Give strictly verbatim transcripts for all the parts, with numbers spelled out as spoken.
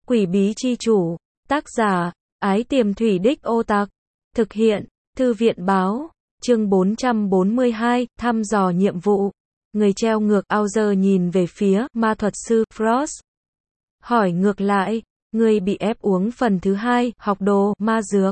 Quỷ bí chi chủ. Tác giả, Ái Tiềm Thủy Đích Ô Tặc. Thực hiện, Thư viện báo. Chương bốn trăm bốn mươi hai, thăm dò nhiệm vụ. Người treo ngược Auger nhìn về phía ma thuật sư Frost. Hỏi ngược lại, ngươi bị ép uống phần thứ hai, học đồ, ma dược.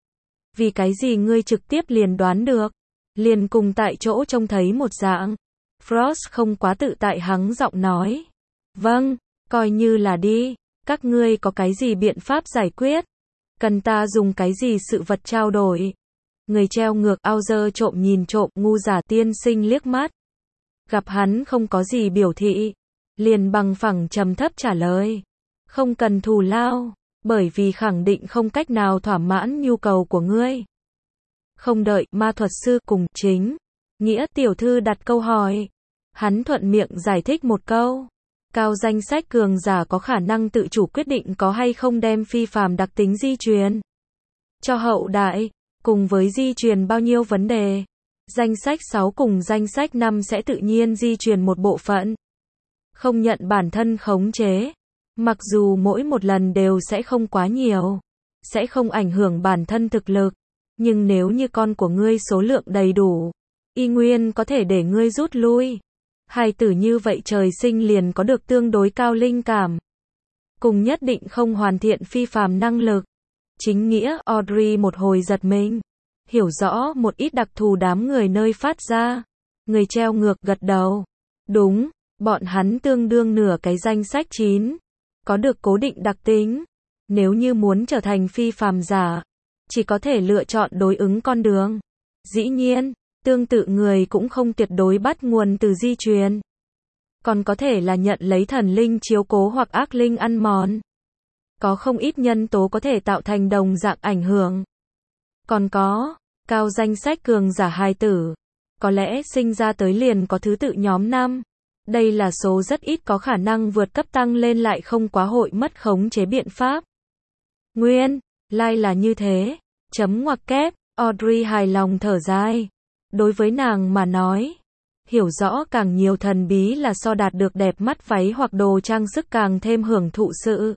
Vì cái gì ngươi trực tiếp liền đoán được? Liền cùng tại chỗ trông thấy một dạng. Frost không quá tự tại hắng giọng nói. Vâng, coi như là đi. Các ngươi có cái gì biện pháp giải quyết? Cần ta dùng cái gì sự vật trao đổi? Người treo ngược Auger trộm nhìn trộm ngu giả tiên sinh liếc mắt. Gặp hắn không có gì biểu thị. Liền bằng phẳng trầm thấp trả lời. Không cần thù lao, bởi vì khẳng định không cách nào thỏa mãn nhu cầu của ngươi. Không đợi ma thuật sư cùng chính nghĩa tiểu thư đặt câu hỏi. Hắn thuận miệng giải thích một câu. Cao danh sách cường giả có khả năng tự chủ quyết định có hay không đem phi phàm đặc tính di truyền cho hậu đại, cùng với di truyền bao nhiêu vấn đề. Danh sách sáu cùng danh sách năm sẽ tự nhiên di truyền một bộ phận. Không nhận bản thân khống chế. Mặc dù mỗi một lần đều sẽ không quá nhiều, sẽ không ảnh hưởng bản thân thực lực, nhưng nếu như con của ngươi số lượng đầy đủ, y nguyên có thể để ngươi rút lui. Hài tử như vậy trời sinh liền có được tương đối cao linh cảm, cùng nhất định không hoàn thiện phi phàm năng lực. Chính nghĩa Audrey một hồi giật mình, hiểu rõ một ít đặc thù đám người nơi phát ra. Người treo ngược gật đầu. Đúng, bọn hắn tương đương nửa cái danh sách chín. Có được cố định đặc tính. Nếu như muốn trở thành phi phàm giả, chỉ có thể lựa chọn đối ứng con đường. Dĩ nhiên, tương tự người cũng không tuyệt đối bắt nguồn từ di truyền. Còn có thể là nhận lấy thần linh chiếu cố hoặc ác linh ăn mòn. Có không ít nhân tố có thể tạo thành đồng dạng ảnh hưởng. Còn có, cao danh sách cường giả hài tử. Có lẽ sinh ra tới liền có thứ tự nhóm năm. Đây là số rất ít có khả năng vượt cấp tăng lên lại không quá hội mất khống chế biện pháp. Nguyên lai là như thế. Chấm ngoặc kép. Audrey hài lòng thở dài. Đối với nàng mà nói, hiểu rõ càng nhiều thần bí là so đạt được đẹp mắt váy hoặc đồ trang sức càng thêm hưởng thụ sự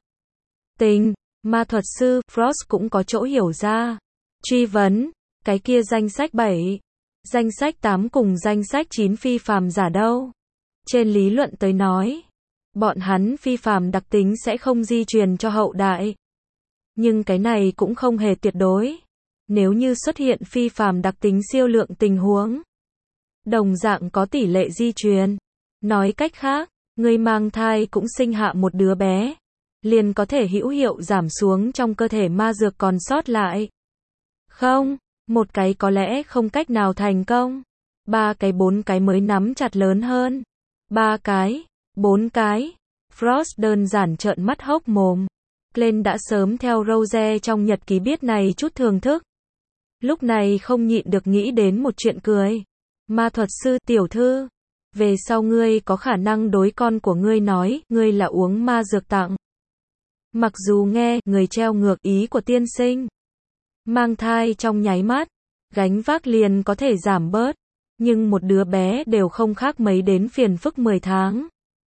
tình. Ma thuật sư Frost cũng có chỗ hiểu ra. Truy vấn, cái kia danh sách bảy, danh sách tám cùng danh sách chín phi phàm giả đâu? Trên lý luận tới nói, bọn hắn phi phàm đặc tính sẽ không di truyền cho hậu đại. Nhưng cái này cũng không hề tuyệt đối. Nếu như xuất hiện phi phàm đặc tính siêu lượng tình huống, đồng dạng có tỷ lệ di truyền. Nói cách khác, người mang thai cũng sinh hạ một đứa bé, liền có thể hữu hiệu giảm xuống trong cơ thể ma dược còn sót lại. Không, một cái có lẽ không cách nào thành công. Ba cái bốn cái mới nắm chặt lớn hơn. Ba cái, bốn cái. Frost đơn giản trợn mắt hốc mồm. Glenn đã sớm theo Rose trong nhật ký biết này chút thưởng thức. Lúc này không nhịn được nghĩ đến một chuyện cười. Ma thuật sư tiểu thư, về sau ngươi có khả năng đối con của ngươi nói, ngươi là uống ma dược tặng. Mặc dù nghe người treo ngược ý của tiên sinh, mang thai trong nháy mắt, gánh vác liền có thể giảm bớt, nhưng một đứa bé đều không khác mấy đến phiền phức mười tháng.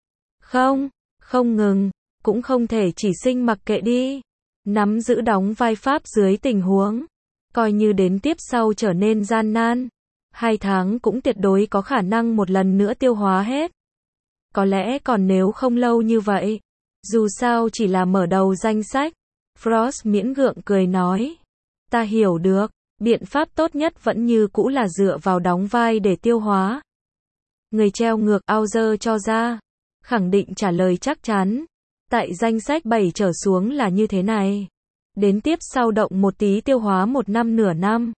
Không, không ngừng, cũng không thể chỉ sinh mặc kệ đi. Nắm giữ đóng vai pháp dưới tình huống, coi như đến tiếp sau trở nên gian nan, hai tháng cũng tuyệt đối có khả năng một lần nữa tiêu hóa hết. Có lẽ còn nếu không lâu như vậy, dù sao chỉ là mở đầu danh sách. Frost miễn gượng cười nói. Ta hiểu được, biện pháp tốt nhất vẫn như cũ là dựa vào đóng vai để tiêu hóa. Người treo ngược Auger cho ra, khẳng định trả lời chắc chắn. Tại danh sách bảy trở xuống là như thế này. Đến tiếp sau động một tí tiêu hóa một năm nửa năm,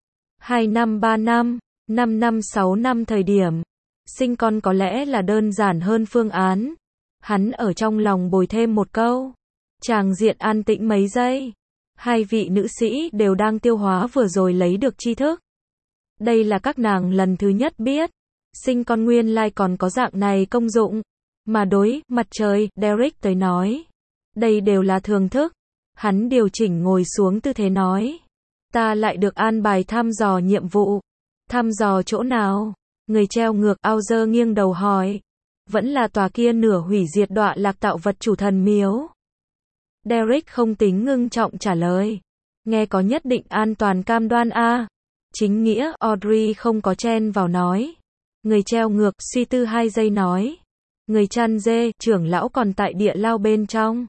hai năm ba năm, năm năm sáu năm thời điểm. Sinh con có lẽ là đơn giản hơn phương án. Hắn ở trong lòng bồi thêm một câu. Tràng diện an tĩnh mấy giây. Hai vị nữ sĩ đều đang tiêu hóa vừa rồi lấy được tri thức. Đây là các nàng lần thứ nhất biết. Sinh con nguyên lai còn có dạng này công dụng. Mà đối mặt trời, Derek tới nói. Đây đều là thường thức. Hắn điều chỉnh ngồi xuống tư thế nói. Ta lại được an bài thăm dò nhiệm vụ. Thăm dò chỗ nào? Người treo ngược Auger nghiêng đầu hỏi. Vẫn là tòa kia nửa hủy diệt đọa lạc tạo vật chủ thần miếu. Derek không tính ngưng trọng trả lời. Nghe có nhất định an toàn cam đoan a? Chính nghĩa, Audrey không có chen vào nói. Người treo ngược, suy tư hai giây nói. Người chăn dê, trưởng lão còn tại địa lao bên trong.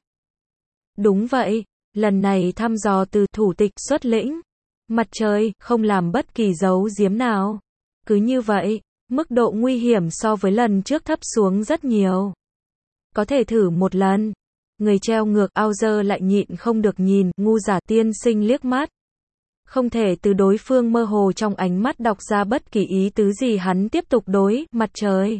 Đúng vậy, lần này thăm dò từ thủ tịch xuất lĩnh. Mặt trời, không làm bất kỳ giấu giếm nào. Cứ như vậy, mức độ nguy hiểm so với lần trước thấp xuống rất nhiều. Có thể thử một lần. Người treo ngược Auger lại nhịn không được nhìn ngu giả tiên sinh liếc mắt. Không thể từ đối phương mơ hồ trong ánh mắt đọc ra bất kỳ ý tứ gì, hắn tiếp tục đối mặt trời.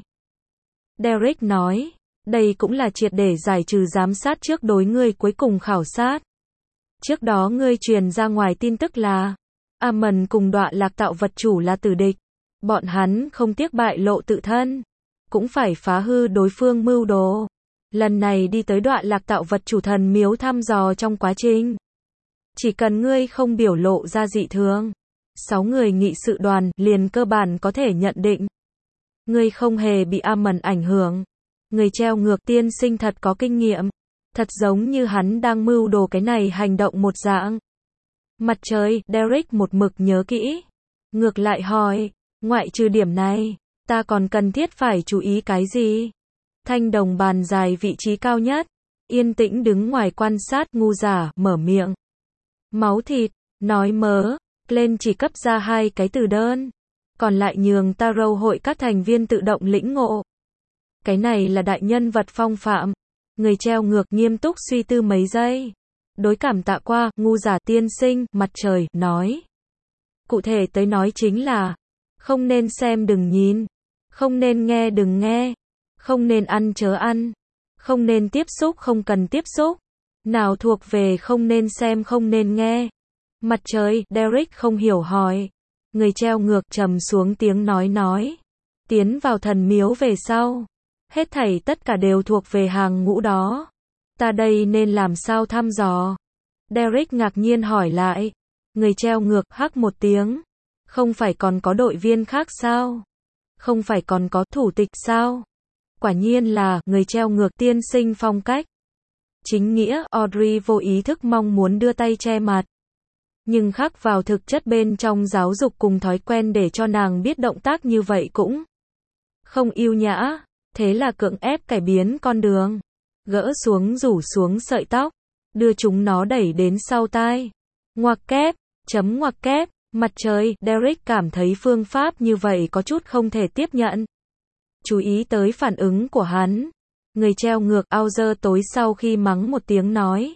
Derek nói, đây cũng là triệt để giải trừ giám sát trước đối ngươi cuối cùng khảo sát. Trước đó ngươi truyền ra ngoài tin tức là Amon cùng Đọa Lạc Tạo Vật Chủ là tử địch. Bọn hắn không tiếc bại lộ tự thân, cũng phải phá hư đối phương mưu đồ. Lần này đi tới Đọa Lạc Tạo Vật Chủ thần miếu thăm dò trong quá trình. Chỉ cần ngươi không biểu lộ ra dị thường, sáu người nghị sự đoàn liền cơ bản có thể nhận định. Ngươi không hề bị Amon ảnh hưởng. Người treo ngược tiên sinh thật có kinh nghiệm. Thật giống như hắn đang mưu đồ cái này hành động một dạng. Mặt trời, Derek một mực nhớ kỹ. Ngược lại hỏi, ngoại trừ điểm này, ta còn cần thiết phải chú ý cái gì? Thanh đồng bàn dài vị trí cao nhất, yên tĩnh đứng ngoài quan sát, ngu giả, mở miệng. Máu thịt, nói mớ, lên chỉ cấp ra hai cái từ đơn. Còn lại nhường Tarot hội các thành viên tự động lĩnh ngộ. Cái này là đại nhân vật phong phạm. Người treo ngược nghiêm túc suy tư mấy giây. Đối cảm tạ qua, ngu giả tiên sinh, mặt trời, nói. Cụ thể tới nói chính là, không nên xem đừng nhìn, không nên nghe đừng nghe, không nên ăn chớ ăn, không nên tiếp xúc không cần tiếp xúc. Nào thuộc về không nên xem không nên nghe. Mặt trời, Derek không hiểu hỏi. Người treo ngược trầm xuống tiếng nói nói. Tiến vào thần miếu về sau. Hết thảy tất cả đều thuộc về hàng ngũ đó. Ta đây nên làm sao thăm dò? Derek ngạc nhiên hỏi lại. Người treo ngược hắc một tiếng. Không phải còn có đội viên khác sao? Không phải còn có thủ tịch sao? Quả nhiên là, người treo ngược tiên sinh phong cách. Chính nghĩa, Audrey vô ý thức mong muốn đưa tay che mặt. Nhưng khắc vào thực chất bên trong giáo dục cùng thói quen để cho nàng biết động tác như vậy cũng không yêu nhã. Thế là cưỡng ép cải biến con đường. Gỡ xuống rủ xuống sợi tóc. Đưa chúng nó đẩy đến sau tai. Ngoặc kép, chấm ngoặc kép, mặt trời, Derek cảm thấy phương pháp như vậy có chút không thể tiếp nhận. Chú ý tới phản ứng của hắn. Người treo ngược Auger tối sau khi mắng một tiếng nói.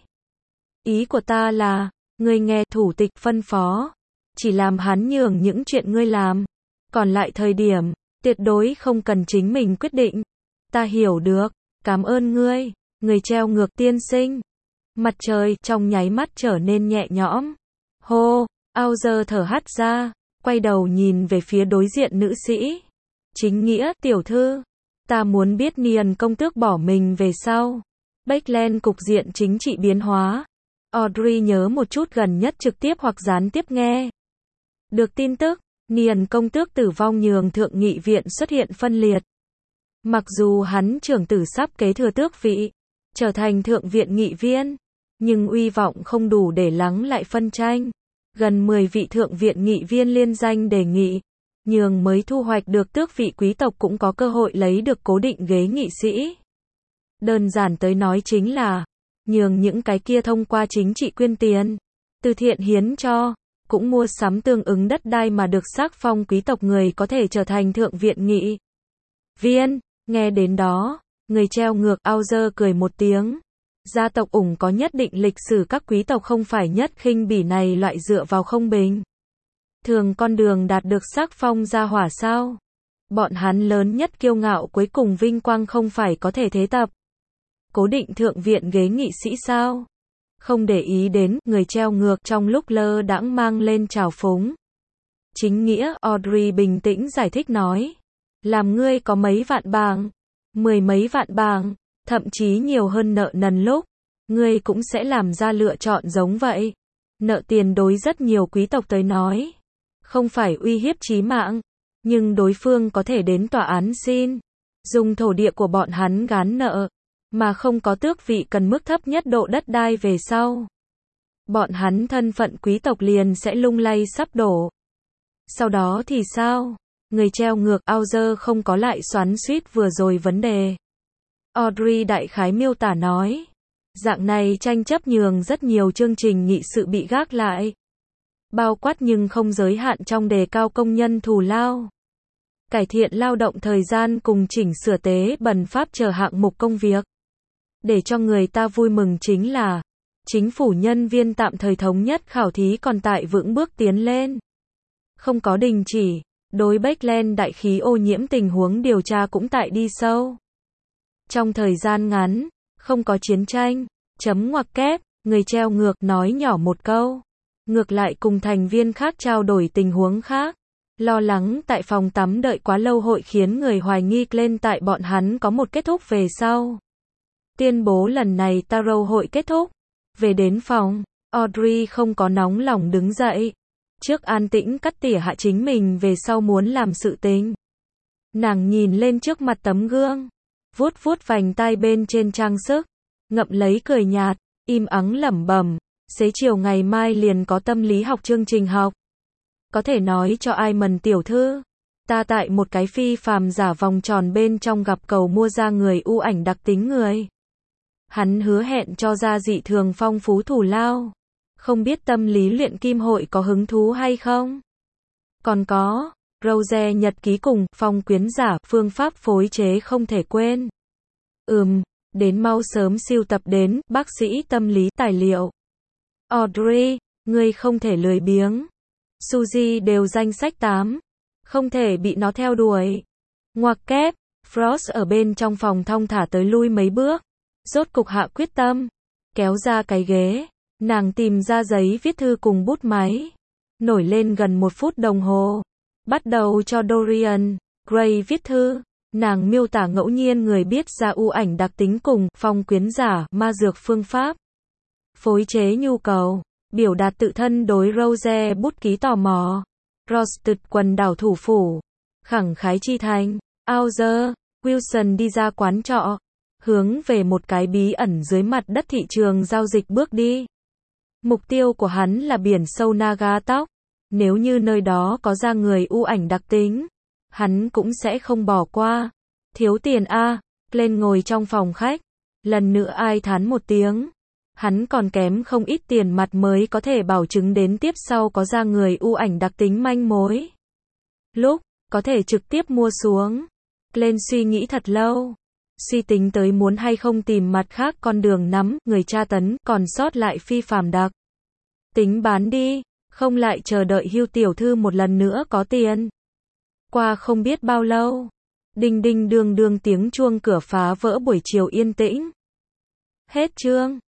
Ý của ta là, ngươi nghe thủ tịch phân phó. Chỉ làm hắn nhường những chuyện ngươi làm. Còn lại thời điểm, tuyệt đối không cần chính mình quyết định. Ta hiểu được, cảm ơn ngươi, người treo ngược tiên sinh. Mặt trời trong nháy mắt trở nên nhẹ nhõm. Hô, Auger thở hắt ra, quay đầu nhìn về phía đối diện nữ sĩ. Chính nghĩa, tiểu thư. Ta muốn biết Nian công tước bỏ mình về sau. Backland cục diện chính trị biến hóa. Audrey nhớ một chút gần nhất trực tiếp hoặc gián tiếp nghe. Được tin tức, Nian công tước tử vong nhường thượng nghị viện xuất hiện phân liệt. Mặc dù hắn trưởng tử sắp kế thừa tước vị, trở thành thượng viện nghị viên, nhưng uy vọng không đủ để lắng lại phân tranh. Gần mười vị thượng viện nghị viên liên danh đề nghị, nhường mới thu hoạch được tước vị quý tộc cũng có cơ hội lấy được cố định ghế nghị sĩ. Đơn giản tới nói chính là, nhường những cái kia thông qua chính trị quyên tiền, từ thiện hiến cho, cũng mua sắm tương ứng đất đai mà được sắc phong quý tộc người có thể trở thành thượng viện nghị viên. Nghe đến đó, người treo ngược Auger cười một tiếng. Gia tộc ủng có nhất định lịch sử, các quý tộc không phải nhất khinh bỉ này loại dựa vào không bình thường con đường đạt được sắc phong gia hỏa sao? Bọn hắn lớn nhất kiêu ngạo cuối cùng vinh quang không phải có thể thế tập cố định thượng viện ghế nghị sĩ sao? Không để ý đến, người treo ngược trong lúc lơ đãng mang lên trào phúng. Chính nghĩa, Audrey bình tĩnh giải thích nói. Làm ngươi có mấy vạn bảng, mười mấy vạn bảng, thậm chí nhiều hơn nợ nần lúc, ngươi cũng sẽ làm ra lựa chọn giống vậy. Nợ tiền đối rất nhiều quý tộc tới nói, không phải uy hiếp chí mạng, nhưng đối phương có thể đến tòa án xin dùng thổ địa của bọn hắn gán nợ. mà không có tước vị cần mức thấp nhất độ đất đai về sau. Bọn hắn thân phận quý tộc liền sẽ lung lay sắp đổ. Sau đó thì sao? Người treo ngược Author không có lại xoắn xuýt vừa rồi vấn đề. Audrey đại khái miêu tả nói. Dạng này tranh chấp nhường rất nhiều chương trình nghị sự bị gác lại. Bao quát nhưng không giới hạn trong đề cao công nhân thù lao. Cải thiện lao động thời gian cùng chỉnh sửa tế bần pháp chờ hạng mục công việc. Để cho người ta vui mừng chính là, chính phủ nhân viên tạm thời thống nhất khảo thí còn tại vững bước tiến lên. Không có đình chỉ, đối Backland đại khí ô nhiễm tình huống điều tra cũng tại đi sâu. Trong thời gian ngắn, không có chiến tranh, chấm ngoặc kép, người treo ngược nói nhỏ một câu. Ngược lại cùng thành viên khác trao đổi tình huống khác. Lo lắng tại phòng tắm đợi quá lâu hội khiến người hoài nghi lên tại bọn hắn có một kết thúc về sau. Tuyên bố lần này Tarot hội kết thúc. Về đến phòng, Audrey không có nóng lòng đứng dậy. Trước an tĩnh cắt tỉa hạ chính mình về sau muốn làm sự tình. Nàng nhìn lên trước mặt tấm gương. Vuốt vuốt vành tai bên trên trang sức. Ngậm lấy cười nhạt, im ắng lẩm bẩm. Xế chiều ngày mai liền có tâm lý học chương trình học. Có thể nói cho ai mần tiểu thư. Ta tại một cái phi phàm giả vòng tròn bên trong gặp cầu mua ra người ưu ảnh đặc tính người. Hắn hứa hẹn cho ra dị thường phong phú thù lao. Không biết tâm lý luyện kim hội có hứng thú hay không? Còn có, Rose nhật ký cùng phong quyến giả phương pháp phối chế không thể quên. Ừm, đến mau sớm siêu tập đến bác sĩ tâm lý tài liệu. Audrey, ngươi không thể lười biếng. Suzy đều danh sách tám. Không thể bị nó theo đuổi. Ngoặc kép, Frost ở bên trong phòng thong thả tới lui mấy bước. Rốt cục hạ quyết tâm. Kéo ra cái ghế. Nàng tìm ra giấy viết thư cùng bút máy. Nổi lên gần một phút đồng hồ. Bắt đầu cho Dorian Gray viết thư. Nàng miêu tả ngẫu nhiên người biết ra ưu ảnh đặc tính cùng phong quyến giả ma dược phương pháp. Phối chế nhu cầu. Biểu đạt tự thân đối Rose bút ký tò mò. Rosted quần đảo thủ phủ. Khẳng khái chi thành. Author Wilson đi ra quán trọ. Hướng về một cái bí ẩn dưới mặt đất thị trường giao dịch bước đi. Mục tiêu của hắn là biển sâu Naga tóc. Nếu như nơi đó có ra người ưu ảnh đặc tính, hắn cũng sẽ không bỏ qua. Thiếu tiền a, lên ngồi trong phòng khách. Lần nữa ai thán một tiếng. Hắn còn kém không ít tiền mặt mới có thể bảo chứng đến tiếp sau có ra người ưu ảnh đặc tính manh mối. Lúc, có thể trực tiếp mua xuống. Lên suy nghĩ thật lâu. Suy tính tới muốn hay không tìm mặt khác con đường nắm, người tra tấn, còn sót lại phi phàm đặc. Tính bán đi, không lại chờ đợi Hưu tiểu thư một lần nữa có tiền. Qua không biết bao lâu. Đinh đinh đương đương tiếng chuông cửa phá vỡ buổi chiều yên tĩnh. Hết chương.